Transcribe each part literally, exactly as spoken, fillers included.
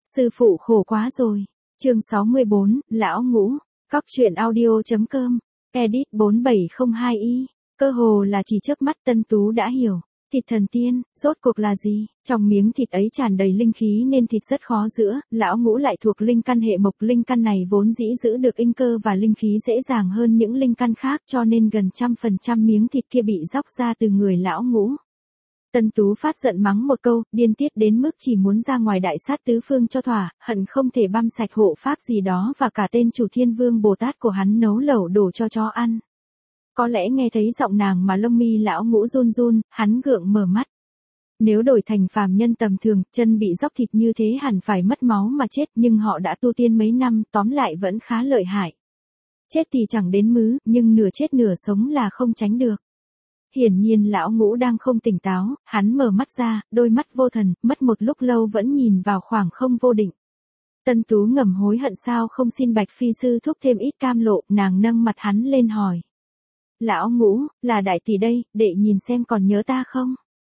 Sư phụ khổ quá rồi. Chương sáu mươi bốn, Lão Ngũ. Cóc truyện audio chấm com. Edit bốn bảy không hai y. Cơ hồ là chỉ chớp mắt Tân Tú đã hiểu. Thịt thần tiên, rốt cuộc là gì? Trong miếng thịt ấy tràn đầy linh khí nên thịt rất khó giữa, lão ngũ lại thuộc linh căn hệ mộc, linh căn này vốn dĩ giữ được inh cơ và linh khí dễ dàng hơn những linh căn khác, cho nên gần trăm phần trăm miếng thịt kia bị róc ra từ người lão ngũ. Tân Tú phát giận mắng một câu, điên tiết đến mức chỉ muốn ra ngoài đại sát tứ phương cho thỏa, hận không thể băm sạch hộ pháp gì đó và cả tên chủ Thiên Vương Bồ Tát của hắn nấu lẩu đổ cho chó ăn. Có lẽ nghe thấy giọng nàng mà lông mi lão ngũ run run, hắn gượng mở mắt. Nếu đổi thành phàm nhân tầm thường, chân bị róc thịt như thế hẳn phải mất máu mà chết, nhưng họ đã tu tiên mấy năm, tóm lại vẫn khá lợi hại. Chết thì chẳng đến mứ, nhưng nửa chết nửa sống là không tránh được. Hiển nhiên lão ngũ đang không tỉnh táo, hắn mở mắt ra, đôi mắt vô thần, mất một lúc lâu vẫn nhìn vào khoảng không vô định. Tân Tú ngầm hối hận sao không xin Bạch Phi sư thúc thêm ít cam lộ, nàng nâng mặt hắn lên hỏi. Lão ngũ, là đại tỷ đây, đệ nhìn xem còn nhớ ta không?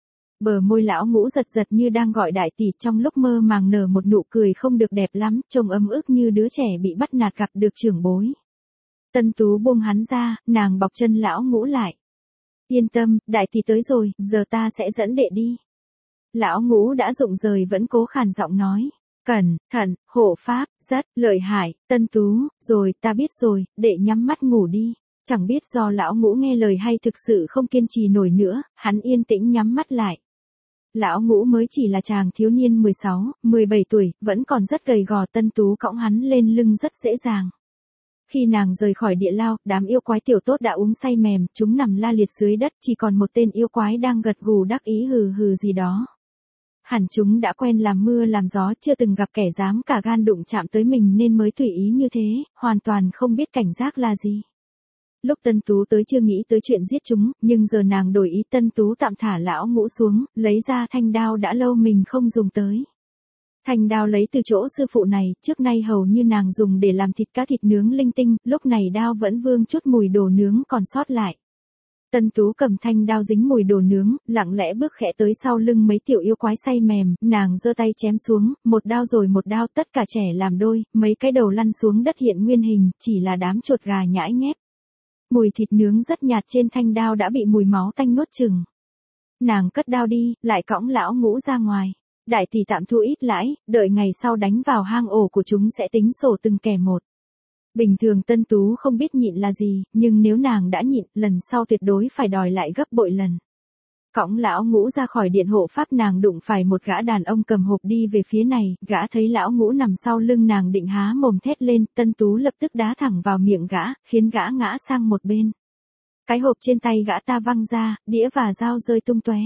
Bờ môi lão ngũ giật giật như đang gọi đại tỷ, trong lúc mơ màng nở một nụ cười không được đẹp lắm, trông ấm ức như đứa trẻ bị bắt nạt gặp được trưởng bối. Tân Tú buông hắn ra, nàng bọc chân lão ngũ lại. Yên tâm, đại tỷ tới rồi, giờ ta sẽ dẫn đệ đi. Lão ngũ đã rụng rời vẫn cố khàn giọng nói. Cẩn thận, hộ pháp, rất lợi hại. Tân Tú, rồi, ta biết rồi, đệ nhắm mắt ngủ đi. Chẳng biết do lão ngũ nghe lời hay thực sự không kiên trì nổi nữa, hắn yên tĩnh nhắm mắt lại. Lão ngũ mới chỉ là chàng thiếu niên mười sáu, mười bảy tuổi, vẫn còn rất gầy gò. Tân Tú cõng hắn lên lưng rất dễ dàng. Khi nàng rời khỏi địa lao, đám yêu quái tiểu tốt đã uống say mềm, chúng nằm la liệt dưới đất, chỉ còn một tên yêu quái đang gật gù đắc ý hừ hừ gì đó. Hẳn chúng đã quen làm mưa làm gió, chưa từng gặp kẻ dám cả gan đụng chạm tới mình nên mới tùy ý như thế, hoàn toàn không biết cảnh giác là gì. Lúc Tân Tú tới chưa nghĩ tới chuyện giết chúng, nhưng giờ nàng đổi ý. Tân Tú tạm thả lão ngũ xuống, lấy ra thanh đao đã lâu mình không dùng tới. Thanh đao lấy từ chỗ sư phụ này, trước nay hầu như nàng dùng để làm thịt cá thịt nướng linh tinh, lúc này đao vẫn vương chút mùi đồ nướng còn sót lại. Tân Tú cầm thanh đao dính mùi đồ nướng, lặng lẽ bước khẽ tới sau lưng mấy tiểu yêu quái say mềm, nàng giơ tay chém xuống, một đao rồi một đao, tất cả trẻ làm đôi, mấy cái đầu lăn xuống đất hiện nguyên hình, chỉ là đám chuột gà nhãi nhép. Mùi thịt nướng rất nhạt trên thanh đao đã bị mùi máu tanh nuốt chửng. Nàng cất đao đi, lại cõng lão ngũ ra ngoài. Đại tỷ tạm thu ít lãi, đợi ngày sau đánh vào hang ổ của chúng sẽ tính sổ từng kẻ một. Bình thường Tân Tú không biết nhịn là gì, nhưng nếu nàng đã nhịn, lần sau tuyệt đối phải đòi lại gấp bội lần. Cõng lão ngũ ra khỏi điện hộ pháp, nàng đụng phải một gã đàn ông cầm hộp đi về phía này, gã thấy lão ngũ nằm sau lưng nàng định há mồm thét lên, Tân Tú lập tức đá thẳng vào miệng gã, khiến gã ngã sang một bên. Cái hộp trên tay gã ta văng ra, đĩa và dao rơi tung tóe.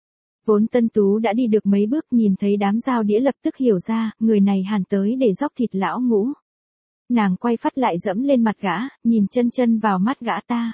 Vốn Tân Tú đã đi được mấy bước, nhìn thấy đám dao đĩa lập tức hiểu ra, người này hẳn tới để róc thịt lão ngũ. Nàng quay phát lại dẫm lên mặt gã, nhìn chân chân vào mắt gã ta.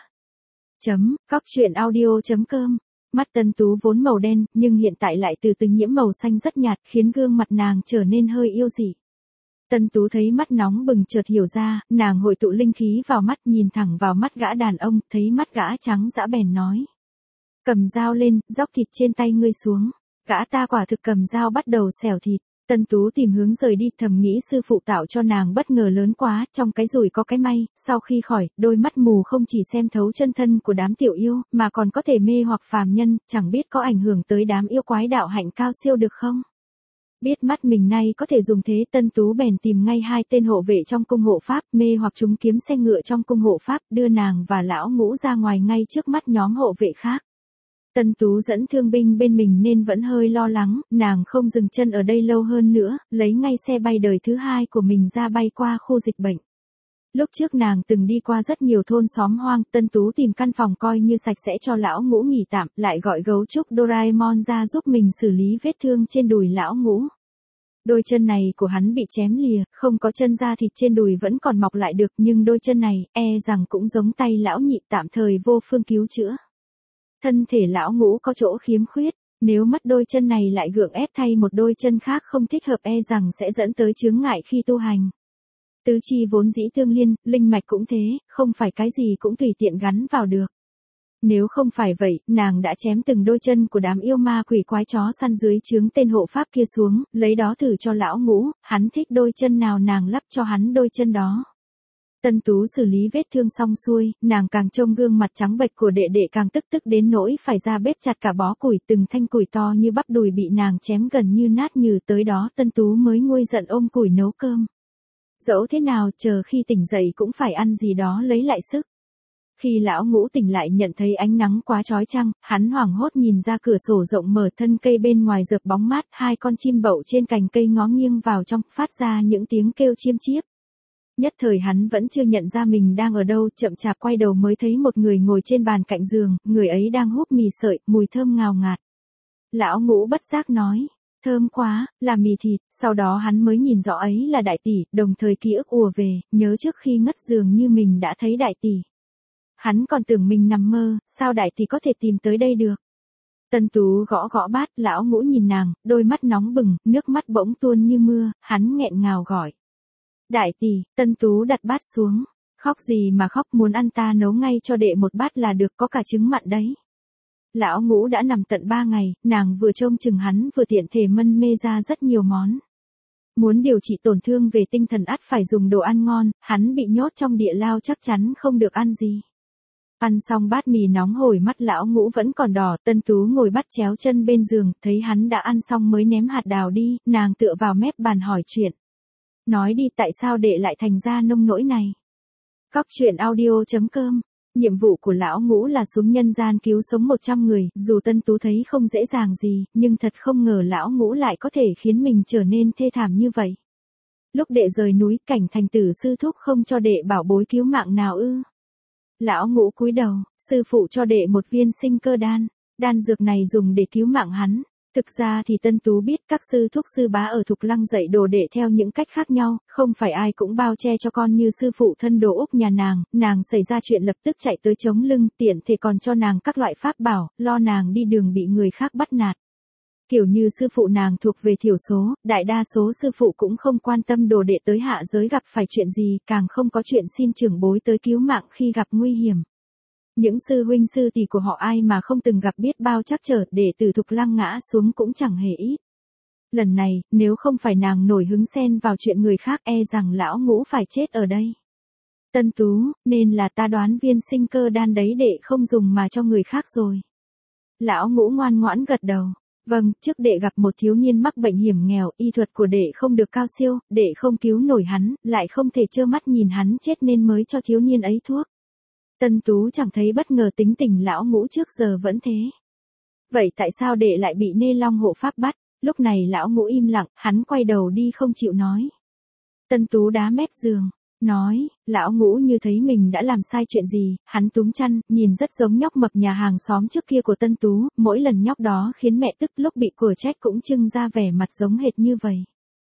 Chấm, cóc truyện audio chấm com. Mắt Tân Tú vốn màu đen, nhưng hiện tại lại từ từ nhiễm màu xanh rất nhạt, khiến gương mặt nàng trở nên hơi yêu dị. Tân Tú thấy mắt nóng bừng chợt hiểu ra, nàng hội tụ linh khí vào mắt, nhìn thẳng vào mắt gã đàn ông, thấy mắt gã trắng dã bèn nói. Cầm dao lên, róc thịt trên tay ngươi xuống. Gã ta quả thực cầm dao bắt đầu xẻo thịt. Tân Tú tìm hướng rời đi, thầm nghĩ sư phụ tạo cho nàng bất ngờ lớn quá, trong cái rủi có cái may. Sau khi khỏi, đôi mắt mù không chỉ xem thấu chân thân của đám tiểu yêu, mà còn có thể mê hoặc phàm nhân, chẳng biết có ảnh hưởng tới đám yêu quái đạo hạnh cao siêu được không? Biết mắt mình nay có thể dùng thế, Tân Tú bèn tìm ngay hai tên hộ vệ trong cung hộ pháp, mê hoặc chúng kiếm xe ngựa trong cung hộ pháp, đưa nàng và lão ngũ ra ngoài ngay trước mắt nhóm hộ vệ khác. Tân Tú dẫn thương binh bên mình nên vẫn hơi lo lắng, nàng không dừng chân ở đây lâu hơn nữa, lấy ngay xe bay đời thứ hai của mình ra bay qua khu dịch bệnh. Lúc trước nàng từng đi qua rất nhiều thôn xóm hoang, Tân Tú tìm căn phòng coi như sạch sẽ cho lão ngũ nghỉ tạm, lại gọi gấu trúc Doraemon ra giúp mình xử lý vết thương trên đùi lão ngũ. Đôi chân này của hắn bị chém lìa, không có chân, da thịt trên đùi vẫn còn mọc lại được, nhưng đôi chân này, e rằng cũng giống tay lão nhị, tạm thời vô phương cứu chữa. Thân thể lão ngũ có chỗ khiếm khuyết, nếu mất đôi chân này lại gượng ép thay một đôi chân khác không thích hợp, e rằng sẽ dẫn tới chướng ngại khi tu hành. Tứ chi vốn dĩ tương liên, linh mạch cũng thế, không phải cái gì cũng tùy tiện gắn vào được. Nếu không phải vậy, nàng đã chém từng đôi chân của đám yêu ma quỷ quái chó săn dưới trướng tên hộ pháp kia xuống, lấy đó thử cho lão Ngũ, hắn thích đôi chân nào nàng lắp cho hắn đôi chân đó. Tân Tú xử lý vết thương xong xuôi, nàng càng trông gương mặt trắng bệch của đệ đệ càng tức tức đến nỗi phải ra bếp chặt cả bó củi, từng thanh củi to như bắp đùi bị nàng chém gần như nát nhừ, tới đó Tân Tú mới nguôi giận ôm củi nấu cơm. Dẫu thế nào, chờ khi tỉnh dậy cũng phải ăn gì đó lấy lại sức. Khi lão Ngũ tỉnh lại nhận thấy ánh nắng quá chói chang, hắn hoảng hốt nhìn ra cửa sổ rộng mở, thân cây bên ngoài rợp bóng mát, hai con chim bậu trên cành cây ngó nghiêng vào trong, phát ra những tiếng kêu chiêm chiếp. Nhất thời hắn vẫn chưa nhận ra mình đang ở đâu, chậm chạp quay đầu mới thấy một người ngồi trên bàn cạnh giường, người ấy đang húp mì sợi, mùi thơm ngào ngạt. Lão Ngũ bất giác nói, thơm quá, là mì thịt, sau đó hắn mới nhìn rõ ấy là Đại tỷ, đồng thời ký ức ùa về, nhớ trước khi ngất giường như mình đã thấy Đại tỷ. Hắn còn tưởng mình nằm mơ, sao Đại tỷ có thể tìm tới đây được. Tân Tú gõ gõ bát, lão Ngũ nhìn nàng, đôi mắt nóng bừng, nước mắt bỗng tuôn như mưa, hắn nghẹn ngào gọi. Đại tỷ, Tân Tú đặt bát xuống. Khóc gì mà khóc, muốn ăn ta nấu ngay cho đệ một bát là được, có cả trứng mặn đấy. Lão Ngũ đã nằm tận ba ngày, nàng vừa trông chừng hắn vừa tiện thể mân mê ra rất nhiều món. Muốn điều trị tổn thương về tinh thần ắt phải dùng đồ ăn ngon, hắn bị nhốt trong địa lao chắc chắn không được ăn gì. Ăn xong bát mì nóng hổi, mắt lão Ngũ vẫn còn đỏ, Tân Tú ngồi bắt chéo chân bên giường, thấy hắn đã ăn xong mới ném hạt đào đi, nàng tựa vào mép bàn hỏi chuyện. Nói đi, tại sao đệ lại thành ra nông nỗi này? Cóc truyện audio chấm com. Nhiệm vụ của lão Ngũ là xuống nhân gian cứu sống một trăm người, dù Tân Tú thấy không dễ dàng gì, nhưng thật không ngờ lão Ngũ lại có thể khiến mình trở nên thê thảm như vậy. Lúc đệ rời núi, Cảnh Thành Tử sư thúc không cho đệ bảo bối cứu mạng nào ư? Lão Ngũ cúi đầu, sư phụ cho đệ một viên sinh cơ đan, đan dược này dùng để cứu mạng hắn. Thực ra thì Tân Tú biết các sư thúc sư bá ở Thục Lăng dạy đồ đệ theo những cách khác nhau, không phải ai cũng bao che cho con như sư phụ thân đồ Úc nhà nàng, nàng xảy ra chuyện lập tức chạy tới chống lưng, tiện thể còn cho nàng các loại pháp bảo, lo nàng đi đường bị người khác bắt nạt. Kiểu như sư phụ nàng thuộc về thiểu số, đại đa số sư phụ cũng không quan tâm đồ đệ tới hạ giới gặp phải chuyện gì, càng không có chuyện xin trưởng bối tới cứu mạng khi gặp nguy hiểm. Những sư huynh sư tỷ của họ ai mà không từng gặp biết bao trắc trở, để từ Thục Lăng ngã xuống cũng chẳng hề ít. Lần này, nếu không phải nàng nổi hứng xen vào chuyện người khác, e rằng lão Ngũ phải chết ở đây. Tân Tú, nên là ta đoán viên sinh cơ đan đấy đệ không dùng mà cho người khác rồi. Lão Ngũ ngoan ngoãn gật đầu. Vâng, trước đệ gặp một thiếu niên mắc bệnh hiểm nghèo, y thuật của đệ không được cao siêu, đệ không cứu nổi hắn, lại không thể trơ mắt nhìn hắn chết nên mới cho thiếu niên ấy thuốc. Tân Tú chẳng thấy bất ngờ, tính tình lão Ngũ trước giờ vẫn thế. Vậy tại sao đệ lại bị Nê Long hộ pháp bắt? Lúc này lão Ngũ im lặng, hắn quay đầu đi không chịu nói. Tân Tú đá mép giường, nói, lão Ngũ như thấy mình đã làm sai chuyện gì, hắn túm chăn, nhìn rất giống nhóc mập nhà hàng xóm trước kia của Tân Tú, mỗi lần nhóc đó khiến mẹ tức, lúc bị của trách cũng trưng ra vẻ mặt giống hệt như vậy.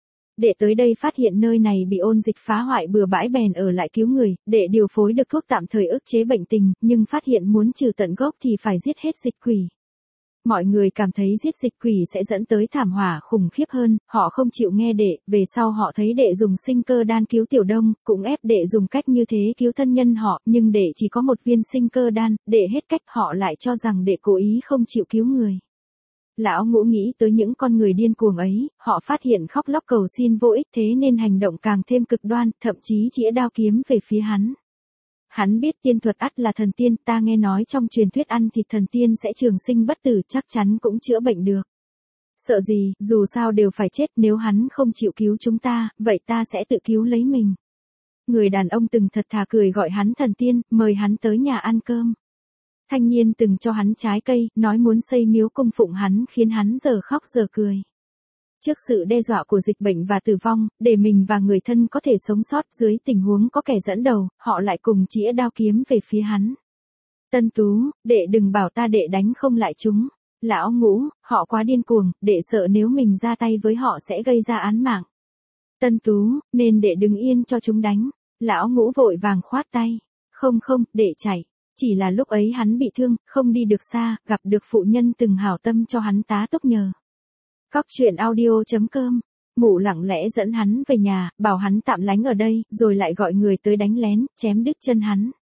Đệ tới đây phát hiện nơi này bị ôn dịch phá hoại bừa bãi bèn ở lại cứu người, đệ điều phối được thuốc tạm thời ức chế bệnh tình, nhưng phát hiện muốn trừ tận gốc thì phải giết hết dịch quỷ. Mọi người cảm thấy giết dịch quỷ sẽ dẫn tới thảm họa khủng khiếp hơn, họ không chịu nghe đệ, về sau họ thấy đệ dùng sinh cơ đan cứu Tiểu Đông, cũng ép đệ dùng cách như thế cứu thân nhân họ, nhưng đệ chỉ có một viên sinh cơ đan, đệ hết cách, họ lại cho rằng đệ cố ý không chịu cứu người. Lão Ngũ nghĩ tới những con người điên cuồng ấy, họ phát hiện khóc lóc cầu xin vô ích, thế nên hành động càng thêm cực đoan, thậm chí chĩa đao kiếm về phía hắn. Hắn biết tiên thuật ắt là thần tiên, ta nghe nói trong truyền thuyết ăn thịt thần tiên sẽ trường sinh bất tử, chắc chắn cũng chữa bệnh được. Sợ gì, dù sao đều phải chết, nếu hắn không chịu cứu chúng ta, vậy ta sẽ tự cứu lấy mình. Người đàn ông từng thật thà cười gọi hắn thần tiên, mời hắn tới nhà ăn cơm. Thanh niên từng cho hắn trái cây, nói muốn xây miếu cung phụng hắn, khiến hắn giờ khóc giờ cười. Trước sự đe dọa của dịch bệnh và tử vong, để mình và người thân có thể sống sót dưới tình huống có kẻ dẫn đầu, họ lại cùng chĩa đao kiếm về phía hắn. Tân Tú, đệ đừng bảo ta đệ đánh không lại chúng. Lão Ngũ, họ quá điên cuồng, đệ sợ nếu mình ra tay với họ sẽ gây ra án mạng. Tân Tú, nên đệ đừng yên cho chúng đánh. Lão Ngũ vội vàng khoát tay. Không không, đệ chạy. Chỉ là lúc ấy hắn bị thương, không đi được xa, gặp được phụ nhân từng hảo tâm cho hắn tá túc nhờ. Cóc truyện audio chấm com. Mụ lặng lẽ dẫn hắn về nhà, bảo hắn tạm lánh ở đây, rồi lại gọi người tới đánh lén, chém đứt chân hắn.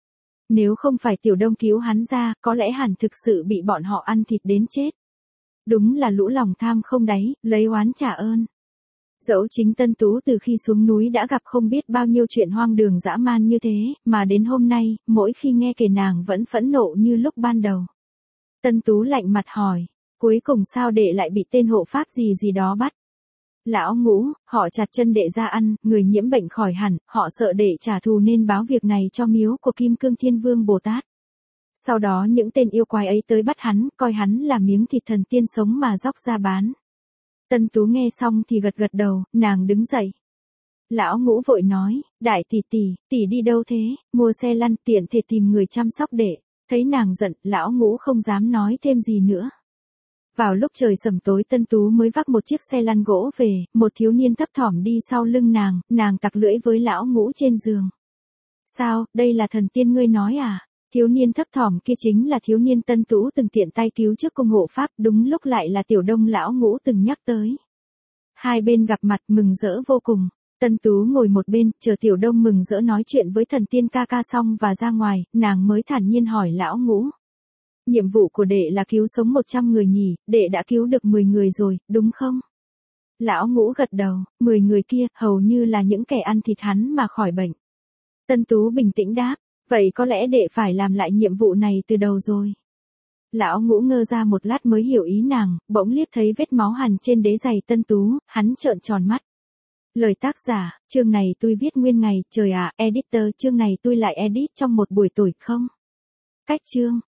Nếu không phải Tiểu Đông cứu hắn ra, có lẽ hẳn thực sự bị bọn họ ăn thịt đến chết. Đúng là lũ lòng tham không đáy, lấy oán trả ơn. Dẫu chính Tân Tú từ khi xuống núi đã gặp không biết bao nhiêu chuyện hoang đường dã man như thế, mà đến hôm nay, mỗi khi nghe kể nàng vẫn phẫn nộ như lúc ban đầu. Tân Tú lạnh mặt hỏi, cuối cùng sao đệ lại bị tên hộ pháp gì gì đó bắt? Lão Ngũ, họ chặt chân đệ ra ăn, người nhiễm bệnh khỏi hẳn, họ sợ đệ trả thù nên báo việc này cho miếu của Kim Cương Thiên Vương Bồ Tát. Sau đó những tên yêu quái ấy tới bắt hắn, coi hắn là miếng thịt thần tiên sống mà dóc ra bán. Tân Tú nghe xong thì gật gật đầu, nàng đứng dậy. Lão Ngũ vội nói, đại tỷ tỷ, tỷ đi đâu thế, mua xe lăn tiện thể tìm người chăm sóc đệ. Thấy nàng giận, lão Ngũ không dám nói thêm gì nữa. Vào lúc trời sẩm tối Tân Tú mới vác một chiếc xe lăn gỗ về, một thiếu niên thấp thỏm đi sau lưng nàng, nàng tặc lưỡi với lão Ngũ trên giường. Sao, đây là thần tiên ngươi nói à? Thiếu niên thấp thỏm kia chính là thiếu niên Tân Tú từng tiện tay cứu trước cung hộ pháp, đúng lúc lại là Tiểu Đông lão Ngũ từng nhắc tới. Hai bên gặp mặt mừng rỡ vô cùng. Tân Tú ngồi một bên, chờ Tiểu Đông mừng rỡ nói chuyện với thần tiên ca ca xong và ra ngoài, nàng mới thản nhiên hỏi lão Ngũ. Nhiệm vụ của đệ là cứu sống một trăm người nhỉ, đệ đã cứu được mười người rồi, đúng không? Lão Ngũ gật đầu, mười người kia, hầu như là những kẻ ăn thịt hắn mà khỏi bệnh. Tân Tú bình tĩnh đáp, vậy có lẽ đệ phải làm lại nhiệm vụ này từ đầu rồi. Lão Ngũ ngơ ra một lát mới hiểu ý nàng, bỗng liếc thấy vết máu hằn trên đế giày Tân Tú, hắn trợn tròn mắt. Lời tác giả, chương này tôi viết nguyên ngày, trời ạ, à, editor chương này tôi lại edit trong một buổi tối không? Cách chương.